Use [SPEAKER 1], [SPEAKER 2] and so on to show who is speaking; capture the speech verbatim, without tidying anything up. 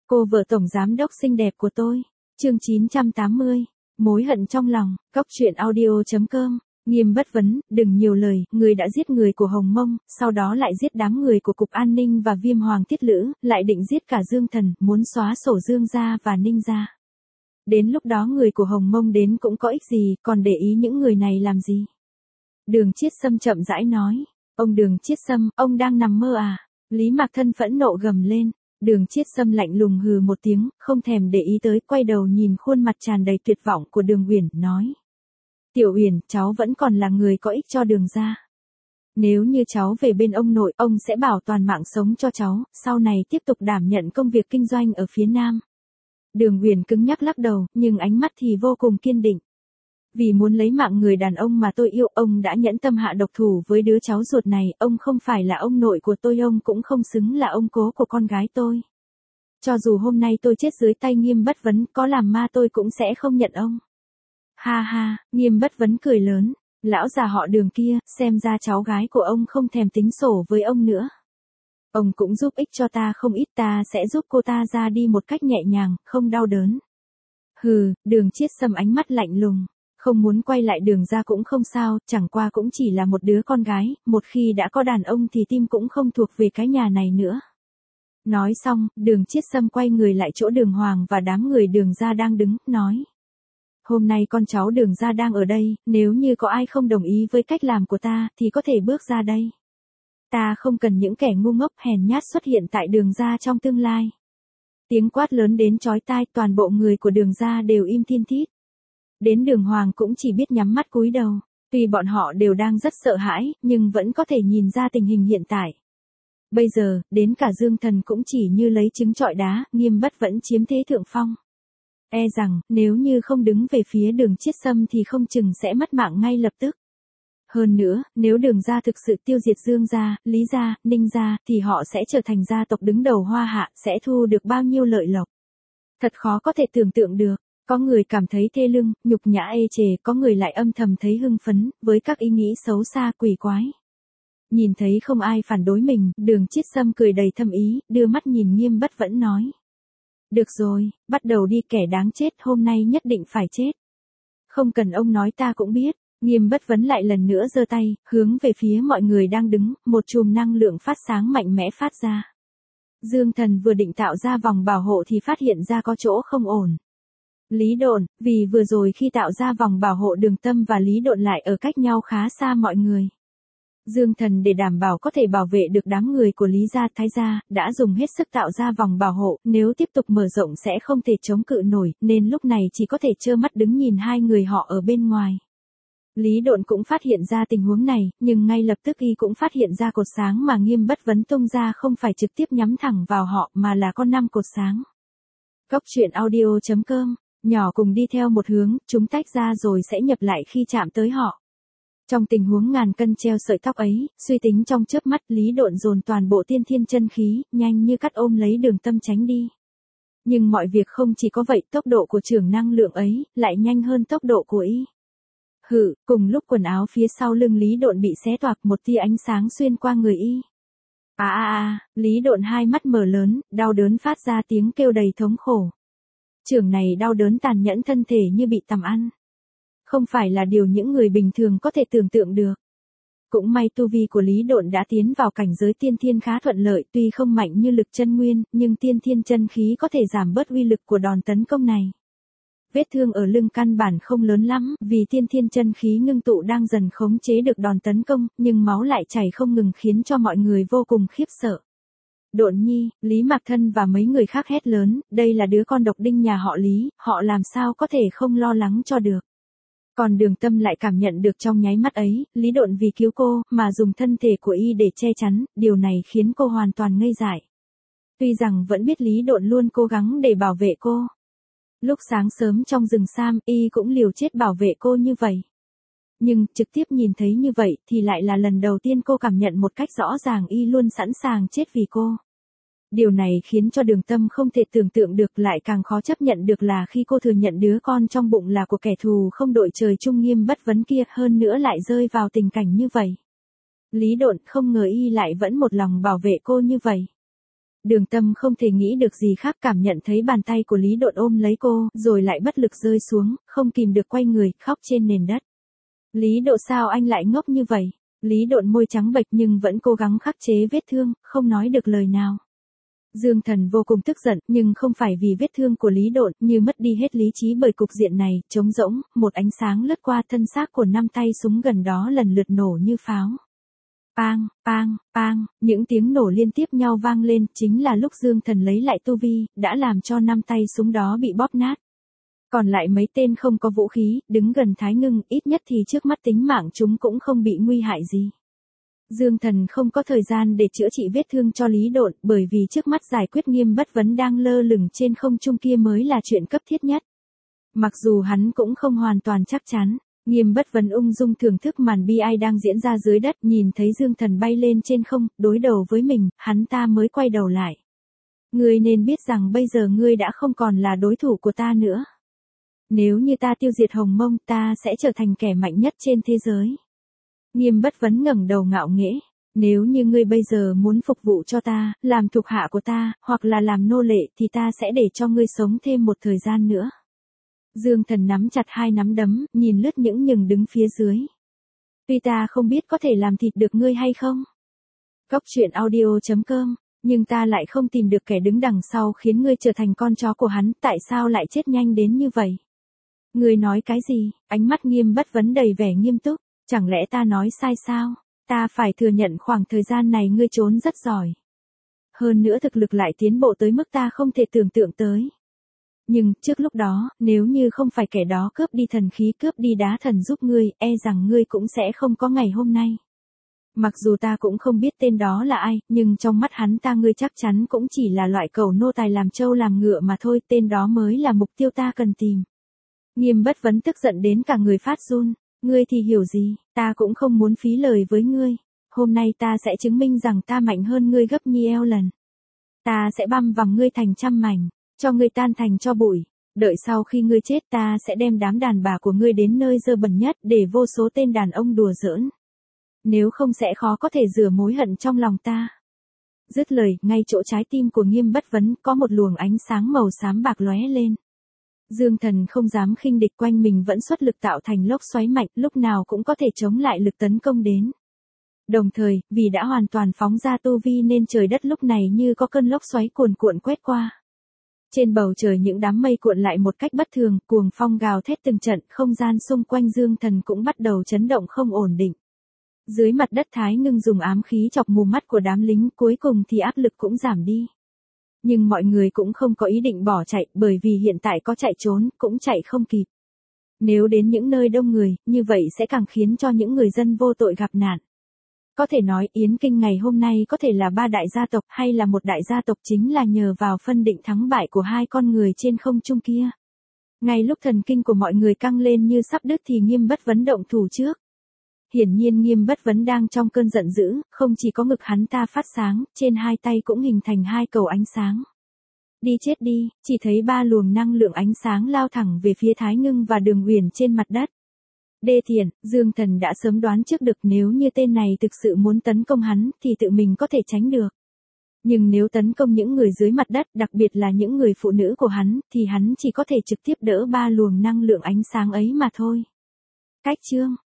[SPEAKER 1] Cô vợ tổng giám đốc xinh đẹp của tôi. Chương chín trăm tám mươi. Mối hận trong lòng. Cóc truyện audio chấm com. Nghiêm Bất Vấn, đừng nhiều lời, người đã giết người của Hồng Mông, sau đó lại giết đám người của Cục An ninh và Viêm Hoàng Tiết Lữ, lại định giết cả Dương Thần, muốn xóa sổ Dương gia và Ninh gia. Đến lúc đó người của Hồng Mông đến cũng có ích gì, còn để ý những người này làm gì? Đường Chiết Sâm chậm rãi nói. Ông Đường Chiết Sâm, ông đang nằm mơ à? Lý Mạc Thân phẫn nộ gầm lên. Đường Chiết Sâm lạnh lùng hừ một tiếng, không thèm để ý tới, quay đầu nhìn khuôn mặt tràn đầy tuyệt vọng của Đường Uyển, nói. Tiểu Uyển, cháu vẫn còn là người có ích cho Đường gia. Nếu như cháu về bên ông nội, ông sẽ bảo toàn mạng sống cho cháu, sau này tiếp tục đảm nhận công việc kinh doanh ở phía Nam. Đường Uyển cứng nhắc lắc đầu, nhưng ánh mắt thì vô cùng kiên định. Vì muốn lấy mạng người đàn ông mà tôi yêu, ông đã nhẫn tâm hạ độc thủ với đứa cháu ruột này, ông không phải là ông nội của tôi, ông cũng không xứng là ông cố của con gái tôi. Cho dù hôm nay tôi chết dưới tay Nghiêm Bất Vấn, có làm ma tôi cũng sẽ không nhận ông. Ha ha, Nghiêm Bất Vấn cười lớn, lão già họ Đường kia, xem ra cháu gái của ông không thèm tính sổ với ông nữa. Ông cũng giúp ích cho ta không ít, ta sẽ giúp cô ta ra đi một cách nhẹ nhàng, không đau đớn. Hừ, Đường Chiết Sâm ánh mắt lạnh lùng. Không muốn quay lại Đường gia cũng không sao, chẳng qua cũng chỉ là một đứa con gái, một khi đã có đàn ông thì tim cũng không thuộc về cái nhà này nữa. Nói xong, Đường Chiết Sâm quay người lại chỗ Đường Hoàng và đám người Đường gia đang đứng, nói. Hôm nay con cháu Đường gia đang ở đây, nếu như có ai không đồng ý với cách làm của ta, thì có thể bước ra đây. Ta không cần những kẻ ngu ngốc hèn nhát xuất hiện tại Đường gia trong tương lai. Tiếng quát lớn đến chói tai, toàn bộ người của Đường gia đều im thiên thít. Đến Đường Hoàng cũng chỉ biết nhắm mắt cúi đầu, tuy bọn họ đều đang rất sợ hãi, nhưng vẫn có thể nhìn ra tình hình hiện tại. Bây giờ, đến cả Dương Thần cũng chỉ như lấy trứng trọi đá, Nghiêm Bất Vẫn chiếm thế thượng phong. E rằng, nếu như không đứng về phía Đường Chiết Sâm thì không chừng sẽ mất mạng ngay lập tức. Hơn nữa, nếu Đường gia thực sự tiêu diệt Dương gia, Lý gia, Ninh gia, thì họ sẽ trở thành gia tộc đứng đầu Hoa Hạ, sẽ thu được bao nhiêu lợi lộc. Thật khó có thể tưởng tượng được. Có người cảm thấy thê lương, nhục nhã ê chề, có người lại âm thầm thấy hưng phấn, với các ý nghĩ xấu xa quỷ quái. Nhìn thấy không ai phản đối mình, Đường Chiết Sâm cười đầy thâm ý, đưa mắt nhìn Nghiêm Bất Vẫn nói. Được rồi, bắt đầu đi, kẻ đáng chết hôm nay nhất định phải chết. Không cần ông nói ta cũng biết. Nghiêm Bất Vấn lại lần nữa giơ tay, hướng về phía mọi người đang đứng, một chùm năng lượng phát sáng mạnh mẽ phát ra. Dương Thần vừa định tạo ra vòng bảo hộ thì phát hiện ra có chỗ không ổn. Lý Độn, vì vừa rồi khi tạo ra vòng bảo hộ Đường Tâm và Lý Độn lại ở cách nhau khá xa mọi người. Dương Thần để đảm bảo có thể bảo vệ được đám người của Lý gia Thái gia, đã dùng hết sức tạo ra vòng bảo hộ, nếu tiếp tục mở rộng sẽ không thể chống cự nổi, nên lúc này chỉ có thể trơ mắt đứng nhìn hai người họ ở bên ngoài. Lý Độn cũng phát hiện ra tình huống này, nhưng ngay lập tức y cũng phát hiện ra cột sáng mà Nghiêm Bất Vấn tung ra không phải trực tiếp nhắm thẳng vào họ mà là con năm cột sáng. Cóc truyện audio chấm com. Nhỏ cùng đi theo một hướng, chúng tách ra rồi sẽ nhập lại khi chạm tới họ. Trong tình huống ngàn cân treo sợi tóc ấy, suy tính trong chớp mắt, Lý Độn dồn toàn bộ tiên thiên chân khí, nhanh như cắt ôm lấy Đường Tâm tránh đi. Nhưng mọi việc không chỉ có vậy, tốc độ của trưởng năng lượng ấy, lại nhanh hơn tốc độ của y. Hự, cùng lúc quần áo phía sau lưng Lý Độn bị xé toạc, một tia ánh sáng xuyên qua người y. À à à, Lý Độn hai mắt mở lớn, đau đớn phát ra tiếng kêu đầy thống khổ. Trường này đau đớn tàn nhẫn, thân thể như bị tằm ăn. Không phải là điều những người bình thường có thể tưởng tượng được. Cũng may tu vi của Lý Độn đã tiến vào cảnh giới tiên thiên khá thuận lợi, tuy không mạnh như lực chân nguyên, nhưng tiên thiên chân khí có thể giảm bớt uy lực của đòn tấn công này. Vết thương ở lưng căn bản không lớn lắm, vì tiên thiên chân khí ngưng tụ đang dần khống chế được đòn tấn công, nhưng máu lại chảy không ngừng khiến cho mọi người vô cùng khiếp sợ. Độn Nhi, Lý Mạc Thân và mấy người khác hét lớn, đây là đứa con độc đinh nhà họ Lý, họ làm sao có thể không lo lắng cho được. Còn Đường Tâm lại cảm nhận được trong nháy mắt ấy, Lý Độn vì cứu cô, mà dùng thân thể của y để che chắn, điều này khiến cô hoàn toàn ngây dại. Tuy rằng vẫn biết Lý Độn luôn cố gắng để bảo vệ cô. Lúc sáng sớm trong rừng Sam, y cũng liều chết bảo vệ cô như vậy. Nhưng, trực tiếp nhìn thấy như vậy, thì lại là lần đầu tiên cô cảm nhận một cách rõ ràng y luôn sẵn sàng chết vì cô. Điều này khiến cho Đường Tâm không thể tưởng tượng được, lại càng khó chấp nhận được là khi cô thừa nhận đứa con trong bụng là của kẻ thù không đội trời chung Nghiêm Bất Vấn kia, hơn nữa lại rơi vào tình cảnh như vậy. Lý Độn không ngờ y lại vẫn một lòng bảo vệ cô như vậy. Đường Tâm không thể nghĩ được gì khác, cảm nhận thấy bàn tay của Lý Độn ôm lấy cô, rồi lại bất lực rơi xuống, không kìm được quay người, khóc trên nền đất. Lý Độ, sao anh lại ngốc như vậy? Lý Độn môi trắng bệch nhưng vẫn cố gắng khắc chế vết thương, không nói được lời nào. Dương Thần vô cùng tức giận, nhưng không phải vì vết thương của Lý Độn, như mất đi hết lý trí bởi cục diện này, trống rỗng, một ánh sáng lướt qua thân xác của năm tay súng gần đó lần lượt nổ như pháo. Pang, pang, pang, những tiếng nổ liên tiếp nhau vang lên, chính là lúc Dương Thần lấy lại tu vi, đã làm cho năm tay súng đó bị bóp nát. Còn lại mấy tên không có vũ khí, đứng gần Thái Ngưng, ít nhất thì trước mắt tính mạng chúng cũng không bị nguy hại gì. Dương Thần không có thời gian để chữa trị vết thương cho Lý Độn, bởi vì trước mắt giải quyết Nghiêm Bất Vấn đang lơ lửng trên không trung kia mới là chuyện cấp thiết nhất. Mặc dù hắn cũng không hoàn toàn chắc chắn, Nghiêm Bất Vấn ung dung thưởng thức màn bi ai đang diễn ra dưới đất, nhìn thấy Dương Thần bay lên trên không, đối đầu với mình, hắn ta mới quay đầu lại. Ngươi nên biết rằng bây giờ ngươi đã không còn là đối thủ của ta nữa. Nếu như ta tiêu diệt Hồng Mông, ta sẽ trở thành kẻ mạnh nhất trên thế giới. Nghiêm Bất Vấn ngẩng đầu ngạo nghễ. Nếu như ngươi bây giờ muốn phục vụ cho ta, làm thuộc hạ của ta, hoặc là làm nô lệ thì ta sẽ để cho ngươi sống thêm một thời gian nữa. Dương Thần nắm chặt hai nắm đấm, nhìn lướt những nhừng đứng phía dưới. Tuy ta không biết có thể làm thịt được ngươi hay không. Cốc truyện audio chấm com, nhưng ta lại không tìm được kẻ đứng đằng sau khiến ngươi trở thành con chó của hắn, tại sao lại chết nhanh đến như vậy? Ngươi nói cái gì? Ánh mắt Nghiêm Bất Vấn đầy vẻ nghiêm túc. Chẳng lẽ ta nói sai sao? Ta phải thừa nhận khoảng thời gian này ngươi trốn rất giỏi. Hơn nữa thực lực lại tiến bộ tới mức ta không thể tưởng tượng tới. Nhưng, trước lúc đó, nếu như không phải kẻ đó cướp đi thần khí, cướp đi đá thần giúp ngươi, e rằng ngươi cũng sẽ không có ngày hôm nay. Mặc dù ta cũng không biết tên đó là ai, nhưng trong mắt hắn ta ngươi chắc chắn cũng chỉ là loại cẩu nô tài làm trâu làm ngựa mà thôi, tên đó mới là mục tiêu ta cần tìm. Nghiêm Bất Vấn tức giận đến cả người phát run. Ngươi thì hiểu gì, ta cũng không muốn phí lời với ngươi. Hôm nay ta sẽ chứng minh rằng ta mạnh hơn ngươi gấp nhiều lần. Ta sẽ băm vằm ngươi thành trăm mảnh, cho ngươi tan thành tro bụi. Đợi sau khi ngươi chết ta sẽ đem đám đàn bà của ngươi đến nơi dơ bẩn nhất để vô số tên đàn ông đùa giỡn. Nếu không sẽ khó có thể rửa mối hận trong lòng ta. Dứt lời, ngay chỗ trái tim của Nghiêm Bất Vấn có một luồng ánh sáng màu xám bạc lóe lên. Dương Thần không dám khinh địch, quanh mình vẫn xuất lực tạo thành lốc xoáy mạnh, lúc nào cũng có thể chống lại lực tấn công đến. Đồng thời, vì đã hoàn toàn phóng ra tu vi nên trời đất lúc này như có cơn lốc xoáy cuồn cuộn quét qua. Trên bầu trời những đám mây cuộn lại một cách bất thường, cuồng phong gào thét từng trận, không gian xung quanh Dương Thần cũng bắt đầu chấn động không ổn định. Dưới mặt đất Thái Ngưng dùng ám khí chọc mù mắt của đám lính, cuối cùng thì áp lực cũng giảm đi. Nhưng mọi người cũng không có ý định bỏ chạy, bởi vì hiện tại có chạy trốn, cũng chạy không kịp. Nếu đến những nơi đông người, như vậy sẽ càng khiến cho những người dân vô tội gặp nạn. Có thể nói Yến Kinh ngày hôm nay có thể là ba đại gia tộc hay là một đại gia tộc chính là nhờ vào phân định thắng bại của hai con người trên không trung kia. Ngay lúc thần kinh của mọi người căng lên như sắp đứt thì Nghiêm Bất Vấn động thủ trước. Hiển nhiên Nghiêm Bất Vấn đang trong cơn giận dữ, không chỉ có ngực hắn ta phát sáng, trên hai tay cũng hình thành hai cầu ánh sáng. Đi chết đi, chỉ thấy ba luồng năng lượng ánh sáng lao thẳng về phía Thái Ngưng và Đường Uyển trên mặt đất. Đê tiện, Dương Thần đã sớm đoán trước được nếu như tên này thực sự muốn tấn công hắn thì tự mình có thể tránh được. Nhưng nếu tấn công những người dưới mặt đất, đặc biệt là những người phụ nữ của hắn, thì hắn chỉ có thể trực tiếp đỡ ba luồng năng lượng ánh sáng ấy mà thôi. Cách chương